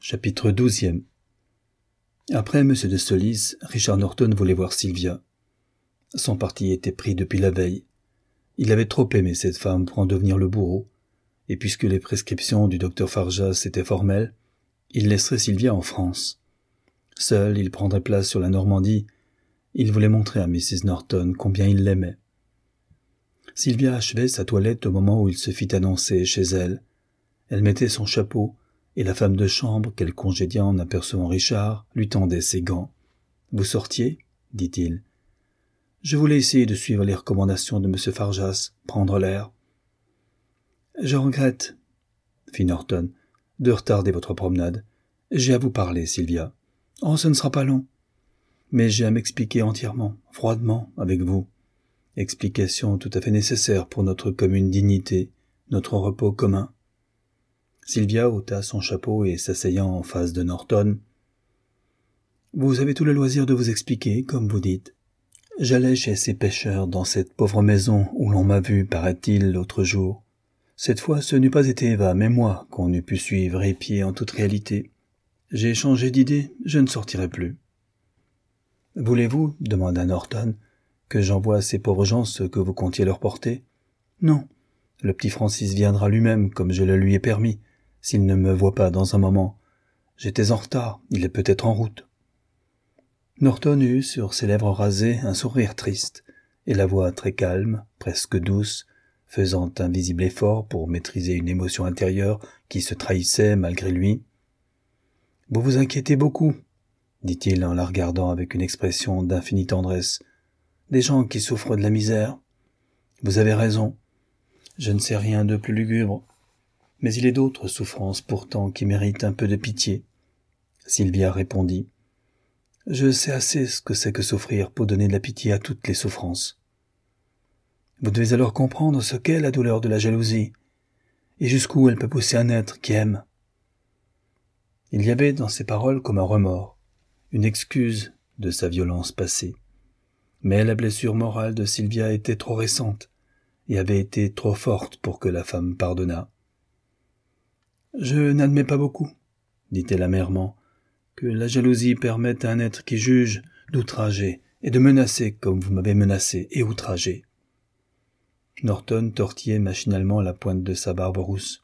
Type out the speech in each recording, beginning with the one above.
Chapitre 12. Après M. de Solis, Richard Norton voulait voir Sylvia. Son parti était pris depuis la veille. Il avait trop aimé cette femme pour en devenir le bourreau, et puisque les prescriptions du docteur Farjas étaient formelles, il laisserait Sylvia en France. Seul, il prendrait place sur la Normandie. Il voulait montrer à Mrs. Norton combien il l'aimait. Sylvia achevait sa toilette au moment où il se fit annoncer chez elle. Elle mettait son chapeau, et la femme de chambre, qu'elle congédia en apercevant Richard, lui tendait ses gants. « Vous sortiez » dit-il. « Je voulais essayer de suivre les recommandations de M. Farjas, prendre l'air. »« Je regrette, » fit Norton, « de retarder votre promenade. J'ai à vous parler, Sylvia. Oh, ce ne sera pas long. Mais j'ai à m'expliquer entièrement, froidement, avec vous. Explication tout à fait nécessaire pour notre commune dignité, notre repos commun. » Sylvia ôta son chapeau et s'asseyant en face de Norton. « Vous avez tout le loisir de vous expliquer, comme vous dites. J'allais chez ces pêcheurs dans cette pauvre maison où l'on m'a vu, paraît-il, l'autre jour. Cette fois, ce n'eût pas été Eva, mais moi, qu'on eût pu suivre épier en toute réalité. J'ai changé d'idée, je ne sortirai plus. »« Voulez-vous, demanda Norton, que j'envoie à ces pauvres gens ce que vous comptiez leur porter ? Non, le petit Francis viendra lui-même, comme je le lui ai permis. S'il ne me voit pas dans un moment, j'étais en retard, il est peut-être en route. » Norton eut sur ses lèvres rasées un sourire triste, et la voix très calme, presque douce, faisant un visible effort pour maîtriser une émotion intérieure qui se trahissait malgré lui. « Vous vous inquiétez beaucoup, » dit-il en la regardant avec une expression d'infinie tendresse. « Des gens qui souffrent de la misère. Vous avez raison, je ne sais rien de plus lugubre. Mais il est d'autres souffrances pourtant qui méritent un peu de pitié. » Sylvia répondit. « Je sais assez ce que c'est que souffrir pour donner de la pitié à toutes les souffrances. Vous devez alors comprendre ce qu'est la douleur de la jalousie, et jusqu'où elle peut pousser un être qui aime. » Il y avait dans ces paroles comme un remords, une excuse de sa violence passée. Mais la blessure morale de Sylvia était trop récente, et avait été trop forte pour que la femme pardonnât. « Je n'admets pas beaucoup, » dit-elle amèrement, « que la jalousie permette à un être qui juge d'outrager et de menacer comme vous m'avez menacé et outragé. » Norton tortillait machinalement la pointe de sa barbe rousse.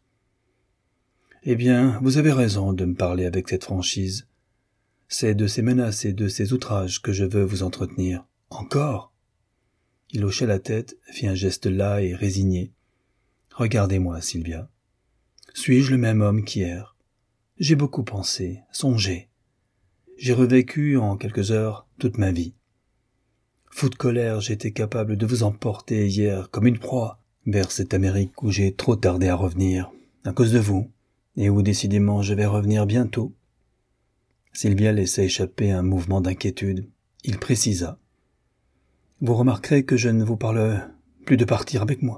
« Eh bien, vous avez raison de me parler avec cette franchise. C'est de ces menaces et de ces outrages que je veux vous entretenir. Encore ?» Il hochait la tête, fit un geste las et résigné. « Regardez-moi, Sylvia. Suis-je le même homme qu'hier ? J'ai beaucoup pensé, songé. J'ai revécu en quelques heures toute ma vie. Fou de colère, j'étais capable de vous emporter hier comme une proie vers cette Amérique où j'ai trop tardé à revenir, à cause de vous, et où décidément je vais revenir bientôt. » Sylvia laissa échapper un mouvement d'inquiétude. Il précisa. « Vous remarquerez que je ne vous parle plus de partir avec moi. »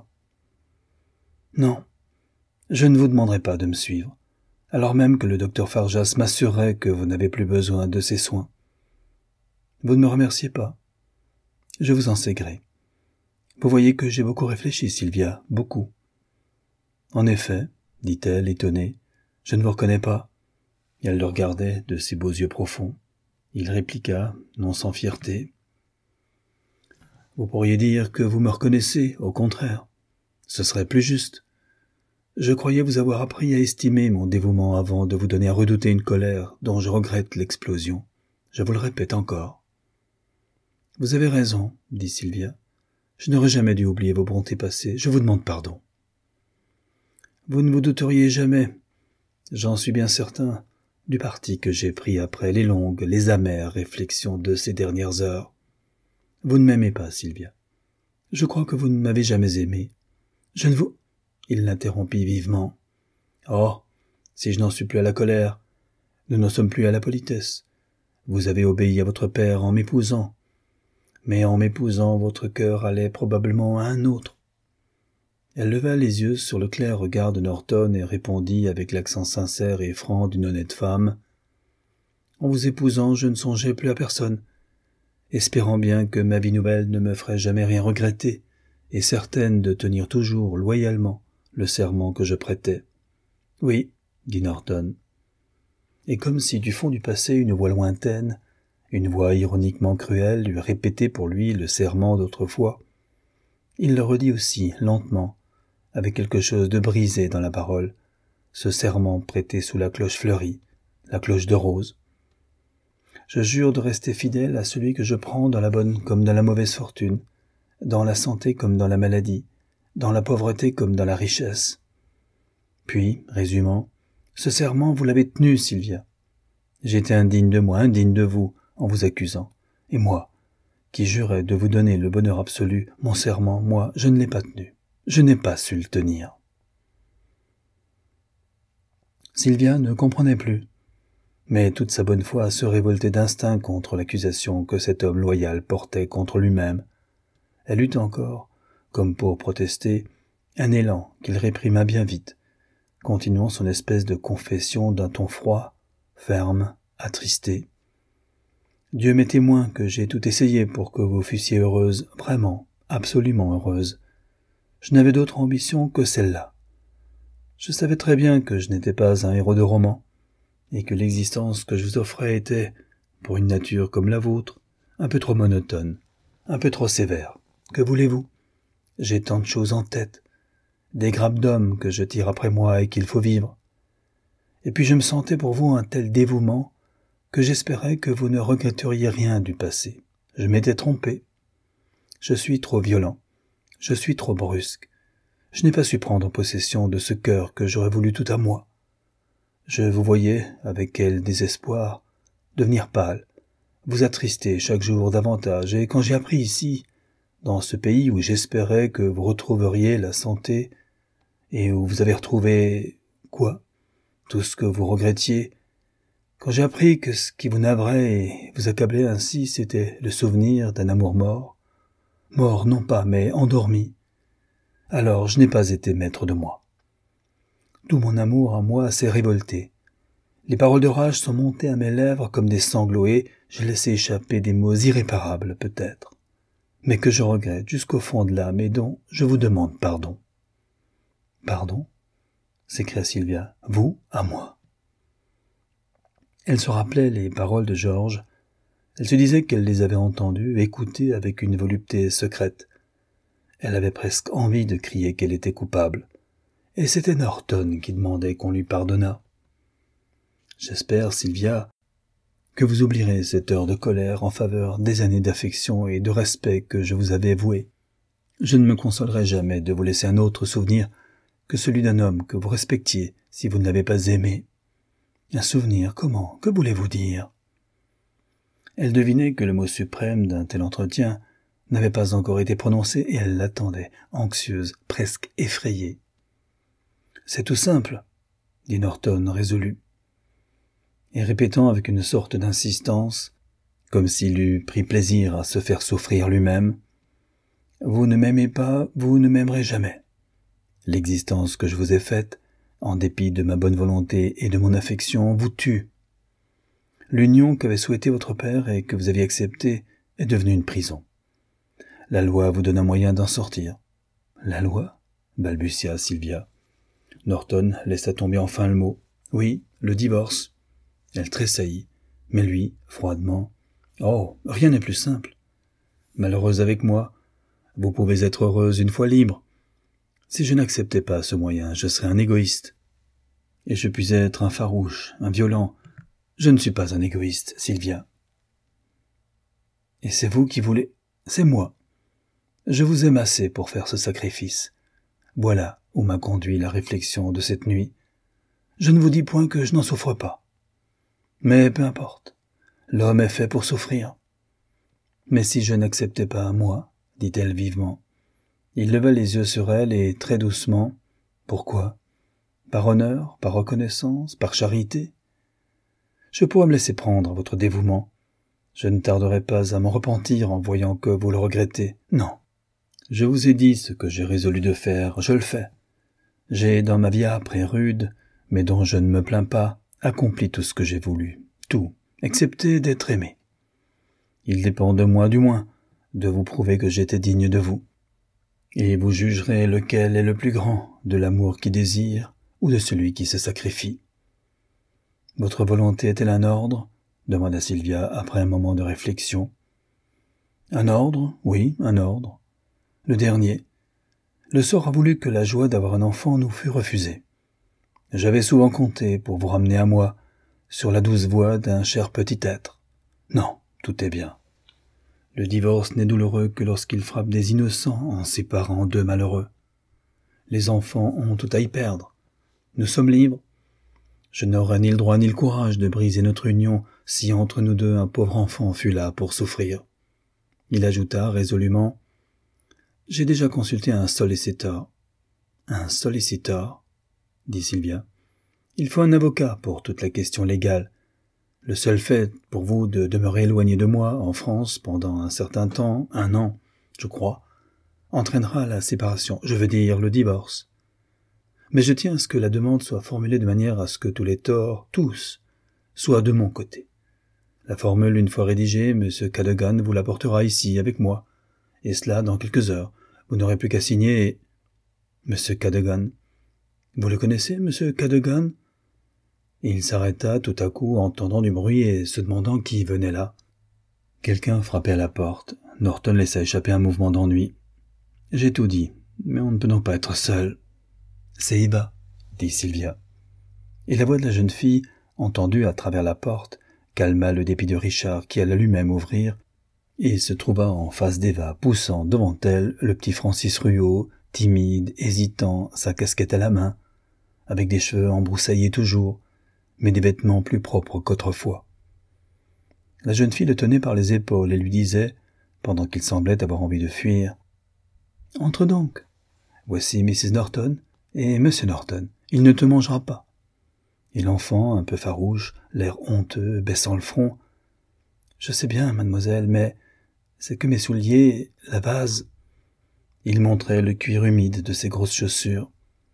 « Non. Je ne vous demanderai pas de me suivre, alors même que le docteur Farjas m'assurerait que vous n'avez plus besoin de ses soins. Vous ne me remerciez pas. Je vous en sais gré. Vous voyez que j'ai beaucoup réfléchi, Sylvia, beaucoup. »« En effet, » dit-elle, étonnée, « je ne vous reconnais pas. » Elle le regardait de ses beaux yeux profonds. Il répliqua, non sans fierté. « Vous pourriez dire que vous me reconnaissez, au contraire. Ce serait plus juste. Je croyais vous avoir appris à estimer mon dévouement avant de vous donner à redouter une colère dont je regrette l'explosion. Je vous le répète encore. »« Vous avez raison, » dit Sylvia. « Je n'aurais jamais dû oublier vos bontés passées. Je vous demande pardon. »« Vous ne vous douteriez jamais, j'en suis bien certain, du parti que j'ai pris après les longues, les amères réflexions de ces dernières heures. Vous ne m'aimez pas, Sylvia. Je crois que vous ne m'avez jamais aimé. Je ne vous... » Il l'interrompit vivement. « Oh, si je n'en suis plus à la colère, nous n'en sommes plus à la politesse. Vous avez obéi à votre père en m'épousant. Mais en m'épousant, votre cœur allait probablement à un autre. » Elle leva les yeux sur le clair regard de Norton et répondit avec l'accent sincère et franc d'une honnête femme. « En vous épousant, je ne songeais plus à personne, espérant bien que ma vie nouvelle ne me ferait jamais rien regretter, et certaine de tenir toujours loyalement le serment que je prêtais. »« Oui, » dit Norton. et comme si du fond du passé une voix lointaine, une voix ironiquement cruelle eût répété pour lui le serment d'autrefois, il le redit aussi, lentement, avec quelque chose de brisé dans la parole, ce serment prêté sous la cloche fleurie, la cloche de rose. Je jure de rester fidèle à celui que je prends dans la bonne comme dans la mauvaise fortune, dans la santé comme dans la maladie, dans la pauvreté comme dans la richesse. Puis, résumant, ce serment vous l'avez tenu, Sylvia. J'étais indigne de moi, indigne de vous, en vous accusant. Et moi, qui jurais de vous donner le bonheur absolu, mon serment, moi, je ne l'ai pas tenu. Je n'ai pas su le tenir. Sylvia ne comprenait plus, mais toute sa bonne foi se révoltait d'instinct contre l'accusation que cet homme loyal portait contre lui-même. Elle eut encore, comme pour protester, un élan qu'il réprima bien vite, continuant son espèce de confession d'un ton froid, ferme, attristé. Dieu m'est témoin que j'ai tout essayé pour que vous fussiez heureuse, vraiment, absolument heureuse. Je n'avais d'autre ambition que celle-là. Je savais très bien que je n'étais pas un héros de roman, et que l'existence que je vous offrais était, pour une nature comme la vôtre, un peu trop monotone, un peu trop sévère. Que voulez-vous? J'ai tant de choses en tête, des grappes d'hommes que je tire après moi et qu'il faut vivre. Et puis je me sentais pour vous un tel dévouement que j'espérais que vous ne regretteriez rien du passé. Je m'étais trompé. Je suis trop violent, je suis trop brusque. Je n'ai pas su prendre possession de ce cœur que j'aurais voulu tout à moi. Je vous voyais, avec quel désespoir, devenir pâle, vous attrister chaque jour davantage, et quand j'ai appris ici, dans ce pays où j'espérais que vous retrouveriez la santé, et où vous avez retrouvé, quoi? Tout ce que vous regrettiez. Quand j'ai appris que ce qui vous navrait et vous accablait ainsi, c'était le souvenir d'un amour mort, mort non pas, mais endormi, alors je n'ai pas été maître de moi. Tout mon amour à moi s'est révolté. Les paroles de rage sont montées à mes lèvres comme des sanglots et j'ai laissé échapper des mots irréparables peut-être, mais que je regrette jusqu'au fond de l'âme et dont je vous demande pardon. Pardon? S'écria Sylvia. Vous, à moi. Elle se rappelait les paroles de Georges. Elle se disait qu'elle les avait entendues, écoutées avec une volupté secrète. Elle avait presque envie de crier qu'elle était coupable. Et c'était Norton qui demandait qu'on lui pardonnât. J'espère, Sylvia, que vous oublierez cette heure de colère en faveur des années d'affection et de respect que je vous avais vouées. Je ne me consolerai jamais de vous laisser un autre souvenir que celui d'un homme que vous respectiez si vous ne l'avez pas aimé. Un souvenir, comment? Que voulez-vous dire? Elle devinait que le mot suprême d'un tel entretien n'avait pas encore été prononcé et elle l'attendait, anxieuse, presque effrayée. C'est tout simple, dit Norton résolu, et répétant avec une sorte d'insistance, comme s'il eût pris plaisir à se faire souffrir lui-même, « Vous ne m'aimez pas, vous ne m'aimerez jamais. L'existence que je vous ai faite, en dépit de ma bonne volonté et de mon affection, vous tue. L'union qu'avait souhaitée votre père et que vous aviez acceptée est devenue une prison. La loi vous donne un moyen d'en sortir. »« La loi ?» balbutia Sylvia. Norton laissa tomber enfin le mot. « Oui, le divorce. » Elle tressaillit, mais lui, froidement, « Oh, rien n'est plus simple. Malheureuse avec moi, vous pouvez être heureuse une fois libre. Si je n'acceptais pas ce moyen, je serais un égoïste. Et je puis être un farouche, un violent. Je ne suis pas un égoïste, Sylvia. Et c'est vous qui voulez... C'est moi. Je vous aime assez pour faire ce sacrifice. Voilà où m'a conduit la réflexion de cette nuit. Je ne vous dis point que je n'en souffre pas. Mais peu importe. L'homme est fait pour souffrir. Mais si je n'acceptais pas moi, dit-elle vivement. Il leva les yeux sur elle et, très doucement, « Pourquoi? Par honneur, par reconnaissance, par charité? Je pourrais me laisser prendre à votre dévouement. Je ne tarderai pas à m'en repentir en voyant que vous le regrettez. Non. Je vous ai dit ce que j'ai résolu de faire, je le fais. J'ai, dans ma vie âpre et rude, mais dont je ne me plains pas, accompli tout ce que j'ai voulu. Tout, excepté d'être aimé. Il dépend de moi, du moins, de vous prouver que j'étais digne de vous. Et vous jugerez lequel est le plus grand, de l'amour qui désire ou de celui qui se sacrifie. Votre volonté est-elle un ordre? Demanda Sylvia après un moment de réflexion. Un ordre? Oui, un ordre. Le dernier. Le sort a voulu que la joie d'avoir un enfant nous fût refusée. J'avais souvent compté, pour vous ramener à moi, sur la douce voix d'un cher petit être. Non, tout est bien. Le divorce n'est douloureux que lorsqu'il frappe des innocents en séparant deux malheureux. Les enfants ont tout à y perdre. Nous sommes libres. Je n'aurais ni le droit ni le courage de briser notre union si entre nous deux un pauvre enfant fût là pour souffrir. Il ajouta résolument « J'ai déjà consulté un solliciteur. »« Un solliciteur ?» dit Sylvia. « Il faut un avocat pour toute la question légale. Le seul fait pour vous de demeurer éloigné de moi en France pendant un certain temps, 1 an, je crois, entraînera la séparation, je veux dire le divorce. Mais je tiens à ce que la demande soit formulée de manière à ce que tous les torts, tous, soient de mon côté. La formule une fois rédigée, M. Cadogan vous l'apportera ici avec moi, et cela dans quelques heures. Vous n'aurez plus qu'à signer et... M. Cadogan. Vous le connaissez, M. Cadogan? Il s'arrêta tout à coup, entendant du bruit et se demandant qui venait là. Quelqu'un frappait à la porte. Norton laissa échapper un mouvement d'ennui. « J'ai tout dit, mais on ne peut donc pas être seul. »« C'est Eva, » dit Sylvia. Et la voix de la jeune fille, entendue à travers la porte, calma le dépit de Richard qui alla lui-même ouvrir, et se trouva en face d'Eva, poussant devant elle le petit Francis Ruault, timide, hésitant, sa casquette à la main, avec des cheveux embroussaillés toujours, mais des vêtements plus propres qu'autrefois. La jeune fille le tenait par les épaules et lui disait, pendant qu'il semblait avoir envie de fuir, « Entre donc. Voici Mrs. Norton et M. Norton. Il ne te mangera pas. » Et l'enfant, un peu farouche, l'air honteux, baissant le front, « Je sais bien, mademoiselle, mais c'est que mes souliers, la vase... » Il montrait le cuir humide de ses grosses chaussures.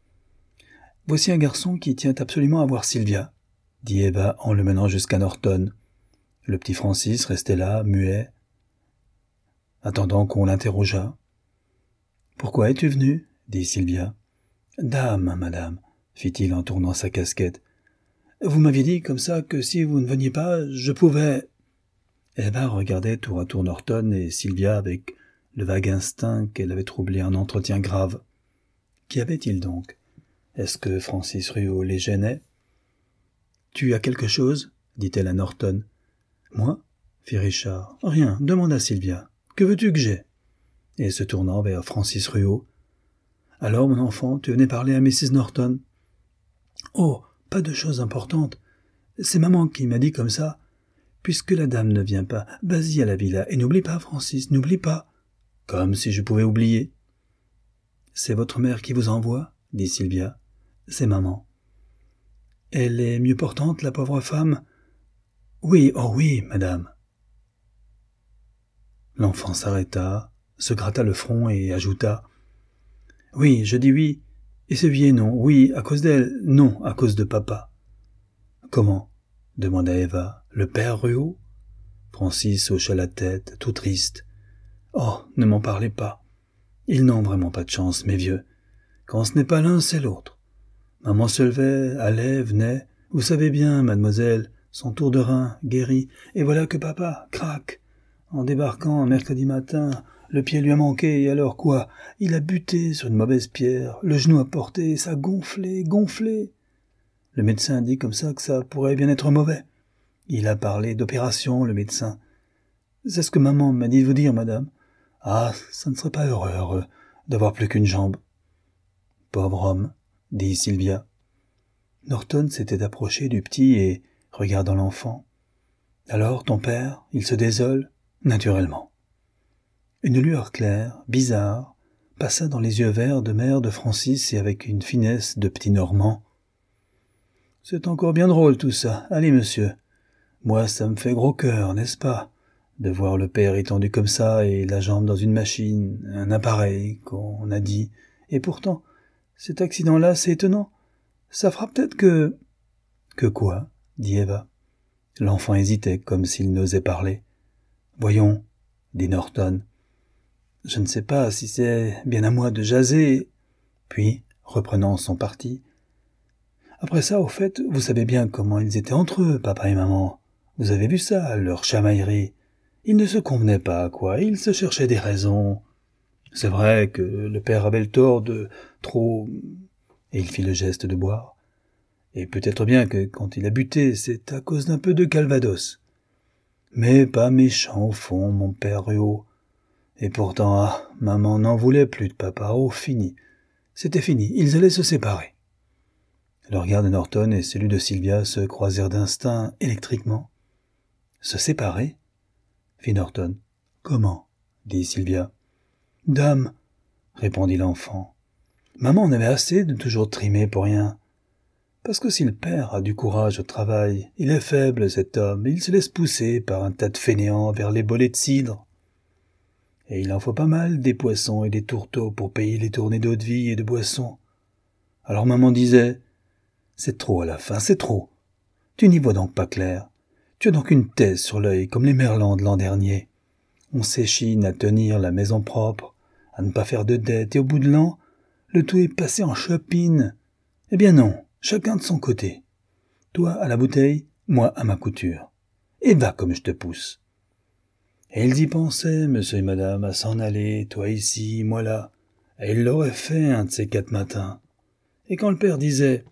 « Voici un garçon qui tient absolument à voir Sylvia, » dit Eva en le menant jusqu'à Norton. Le petit Francis restait là, muet, attendant qu'on l'interrogeât. « Pourquoi es-tu venue ?» dit Sylvia. « Dame, madame, » fit-il en tournant sa casquette. « Vous m'aviez dit comme ça que si vous ne veniez pas, je pouvais... » Eva regardait tour à tour Norton et Sylvia avec le vague instinct qu'elle avait troublé un entretien grave. Qu'y avait-il donc? Est-ce que Francis Ruault les gênait? « Tu as quelque chose ?» dit-elle à Norton. « Moi ?» fit Richard. « Rien, demande à Sylvia. Que veux-tu que j'aie ?» Et se tournant vers Francis Ruault. « Alors, mon enfant, tu venais parler à Mrs. Norton ?»« Oh, pas de choses importantes. C'est maman qui m'a dit comme ça. Puisque la dame ne vient pas, vas-y à la villa, et n'oublie pas, Francis, n'oublie pas. » « Comme si je pouvais oublier. »« C'est votre mère qui vous envoie ?» dit Sylvia. « C'est maman. »« Elle est mieux portante, la pauvre femme ?»« Oui, oh oui, madame. » L'enfant s'arrêta, se gratta le front et ajouta « Oui, je dis oui, et ce vieil non, oui, à cause d'elle, non, à cause de papa. »« Comment ?» demanda Eva. « Le père Ruault ?» Francis hocha la tête, tout triste. « Oh, ne m'en parlez pas. Ils n'ont vraiment pas de chance, mes vieux. Quand ce n'est pas l'un, c'est l'autre. Maman se levait, allait, venait. Vous savez bien, mademoiselle, son tour de rein, guéri. Et voilà que papa, crac. En débarquant mercredi matin, le pied lui a manqué, et alors quoi? Il a buté sur une mauvaise pierre, le genou a porté, ça gonflé, gonflé. Le médecin dit comme ça que ça pourrait bien être mauvais. Il a parlé d'opération, le médecin. C'est ce que maman m'a dit de vous dire, madame. Ah, ça ne serait pas heureux d'avoir plus qu'une jambe. »« Pauvre homme, » dit Sylvia. Norton s'était approché du petit et, regardant l'enfant. « Alors, ton père, il se désole ?»« Naturellement. » Une lueur claire, bizarre, passa dans les yeux verts de mère de Francis et avec une finesse de petit Normand. « C'est encore bien drôle tout ça. Allez, monsieur. Moi, ça me fait gros cœur, n'est-ce pas ? De voir le père étendu comme ça et la jambe dans une machine, un appareil, qu'on a dit. Et pourtant, cet accident-là, c'est étonnant. Ça fera peut-être que... »« Que quoi ?» dit Eva. L'enfant hésitait, comme s'il n'osait parler. « Voyons, » dit Norton. « Je ne sais pas si c'est bien à moi de jaser. » Puis, reprenant son parti, « Après ça, au fait, vous savez bien comment ils étaient entre eux, papa et maman. Vous avez vu ça, leur chamaillerie. Ils ne se convenaient pas, quoi, ils se cherchaient des raisons. C'est vrai que le père avait le tort de trop... Et il fit le geste de boire. Et peut-être bien que quand il a buté, c'est à cause d'un peu de calvados. Mais pas méchant au fond, mon père Rio. Et pourtant, maman n'en voulait plus de papa, oh, fini. C'était fini, ils allaient se séparer. Le regard de Norton et celui de Sylvia se croisèrent d'instinct électriquement. Se séparer? Fit Norton. Comment? Dit Sylvia. Dame, répondit l'enfant. Maman en avait assez de toujours trimer pour rien. Parce que si le père a du courage au travail, il est faible, cet homme, et il se laisse pousser par un tas de fainéants vers les bolets de cidre. Et il en faut pas mal des poissons et des tourteaux pour payer les tournées d'eau de vie et de boissons. Alors maman disait, c'est trop à la fin, c'est trop. Tu n'y vois donc pas clair. Tu as donc une thèse sur l'œil comme les merlans de l'an dernier. On s'échine à tenir la maison propre, à ne pas faire de dettes, et au bout de l'an, le tout est passé en chopine. Eh bien non, chacun de son côté. Toi à la bouteille, moi à ma couture. Et va comme je te pousse. Et ils y pensaient, monsieur et madame, à s'en aller, toi ici, moi là. Et ils l'auraient fait un de ces 4 matins. Et quand le père disait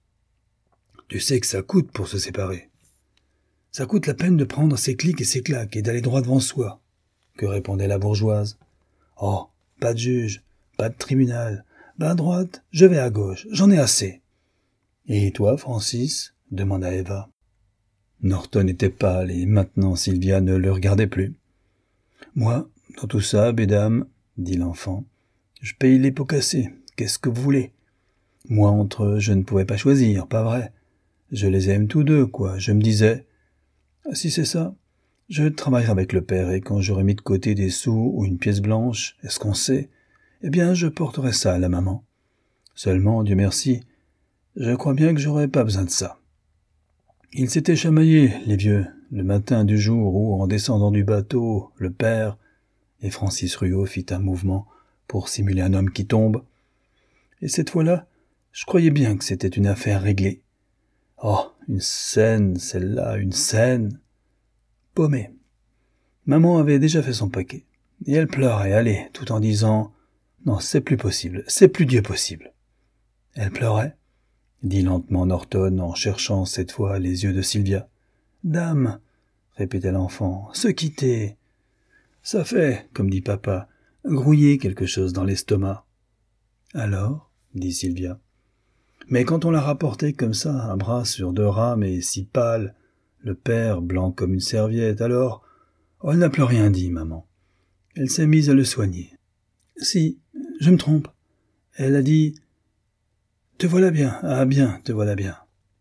« Tu sais que ça coûte pour se séparer. Ça coûte la peine de prendre ses clics et ses claques et d'aller droit devant soi. » Que répondait la bourgeoise. « Oh, pas de juge, pas de tribunal. Ben à droite, je vais à gauche, j'en ai assez. » « Et toi, Francis ?» demanda Eva. Norton était pâle et maintenant Sylvia ne le regardait plus. « Moi, dans tout ça, mesdames, dit l'enfant, je paye les pots cassés. Qu'est-ce que vous voulez? Moi, entre eux, je ne pouvais pas choisir, pas vrai? Je les aime tous deux, quoi. Je me disais, si c'est ça, je travaillerai avec le père et quand j'aurai mis de côté des sous ou une pièce blanche, est-ce qu'on sait? Eh bien, je porterai ça à la maman. Seulement, Dieu merci, je crois bien que j'aurais pas besoin de ça. » Ils s'étaient chamaillés, les vieux, le matin du jour où, en descendant du bateau, le père, et Francis Ruault fit un mouvement pour simuler un homme qui tombe. Et cette fois-là, je croyais bien que c'était une affaire réglée. Oh, une scène, celle-là, une scène. Paumée. Maman avait déjà fait son paquet. Et elle pleurait, allez, tout en disant « Non, c'est plus possible, c'est plus Dieu possible. » Elle pleurait, dit lentement Norton en cherchant cette fois les yeux de Sylvia. « Dame, répétait l'enfant, se quitter. Ça fait, comme dit papa, grouiller quelque chose dans l'estomac. » Alors, dit Sylvia. Mais quand on l'a rapporté comme ça, un bras sur 2 rames et si pâle, le père blanc comme une serviette, alors, oh, elle n'a plus rien dit, maman. Elle s'est mise à le soigner. Si, je me trompe. Elle a dit, te voilà bien, ah bien, te voilà bien.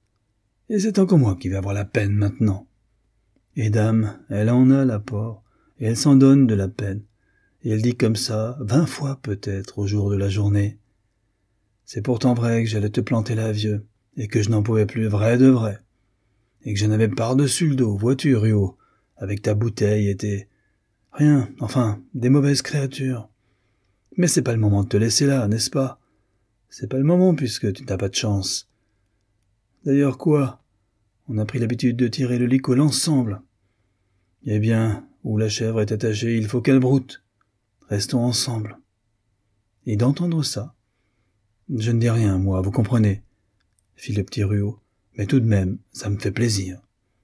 Et c'est encore moi qui vais avoir la peine maintenant. Et dame, elle en a la pauvre, et elle s'en donne de la peine. Et elle dit comme ça, 20 fois peut-être au jour de la journée. C'est pourtant vrai que j'allais te planter la vieux, et que je n'en pouvais plus vrai de vrai. Et que je n'avais par-dessus le dos, vois-tu, Rio, avec ta bouteille et tes... Rien, enfin, des mauvaises créatures. Mais c'est pas le moment de te laisser là, n'est-ce pas? C'est pas le moment puisque tu n'as pas de chance. D'ailleurs quoi? On a pris l'habitude de tirer le licol ensemble. Eh bien, où la chèvre est attachée, il faut qu'elle broute. Restons ensemble. Et d'entendre ça, je ne dis rien, moi, vous comprenez, fit le petit Ruault, mais tout de même, ça me fait plaisir.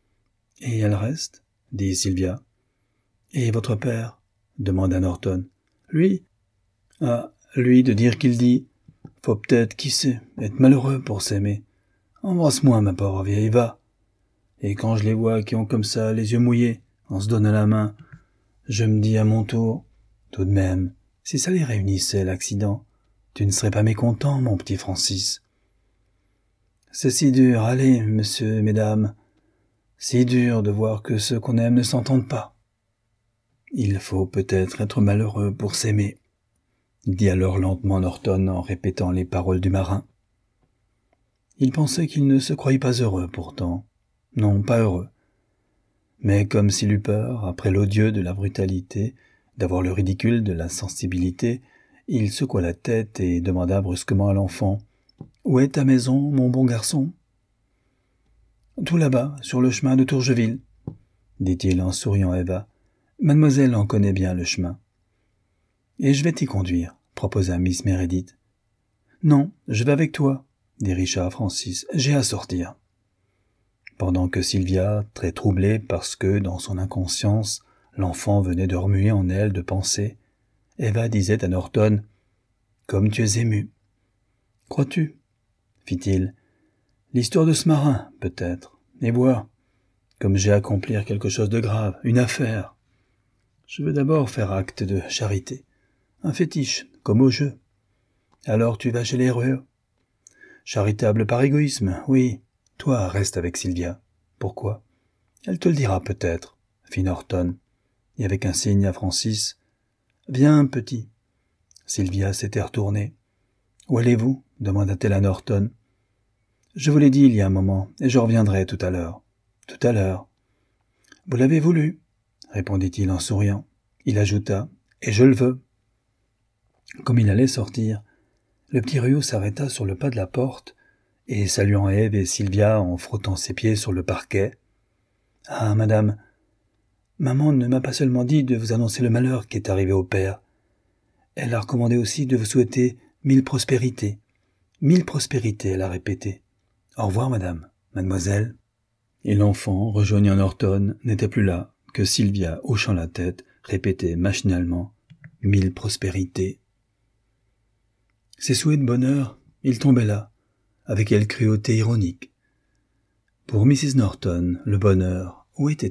Et elle reste, dit Sylvia. Et votre père? Demanda Norton. Lui? Ah, lui de dire qu'il dit. Faut peut-être, qui sait, être malheureux pour s'aimer. Embrasse-moi, ma pauvre vieille, va. Et quand je les vois qui ont comme ça les yeux mouillés, on se donne la main, je me dis à mon tour, tout de même, si ça les réunissait, l'accident, tu ne serais pas mécontent, mon petit Francis. C'est si dur, allez, monsieur et mesdames, si dur de voir que ceux qu'on aime ne s'entendent pas. Il faut peut-être être malheureux pour s'aimer, dit alors lentement Norton en répétant les paroles du marin. Il pensait qu'il ne se croyait pas heureux pourtant. Non, pas heureux. Mais comme s'il eut peur, après l'odieux de la brutalité, d'avoir le ridicule de la sensibilité, il secoua la tête et demanda brusquement à l'enfant « Où est ta maison, mon bon garçon ?» Tout là-bas, sur le chemin de Tourgeville, dit-il en souriant à Eva. Mademoiselle en connaît bien le chemin. Et je vais t'y conduire, proposa Miss Meredith. Non, je vais avec toi, dit Richard à Francis. J'ai à sortir. Pendant que Sylvia, très troublée parce que, dans son inconscience, l'enfant venait de remuer en elle de pensées, Eva disait à Norton « Comme tu es ému. »« Crois-tu » fit-il. « L'histoire de ce marin, peut-être. Et vois, comme j'ai à accomplir quelque chose de grave, une affaire. Je veux d'abord faire acte de charité. Un fétiche, comme au jeu. Alors tu vas chez les Reux. Charitable par égoïsme, oui. Toi, reste avec Sylvia. Pourquoi ? Elle te le dira peut-être, fit Norton, et avec un signe à Francis. Viens, petit. Sylvia s'était retournée. Où allez-vous ? demanda-t-elle à Norton. Je vous l'ai dit il y a un moment, et je reviendrai tout à l'heure. Tout à l'heure. Vous l'avez voulu, répondit-il en souriant. Il ajouta, et je le veux. Comme il allait sortir, le petit Riou s'arrêta sur le pas de la porte, et saluant Ève et Sylvia en frottant ses pieds sur le parquet. « Ah, madame, maman ne m'a pas seulement dit de vous annoncer le malheur qui est arrivé au père. Elle a recommandé aussi de vous souhaiter 1000 prospérités. 1000 prospérités, elle a répété. Au revoir, madame, mademoiselle. » Et l'enfant, rejoignant Norton, n'était plus là, que Sylvia, hochant la tête, répétait machinalement 1000 prospérités. Ses souhaits de bonheur, ils tombaient là, avec quelle cruauté ironique. Pour Mrs. Norton, le bonheur, où était-il ?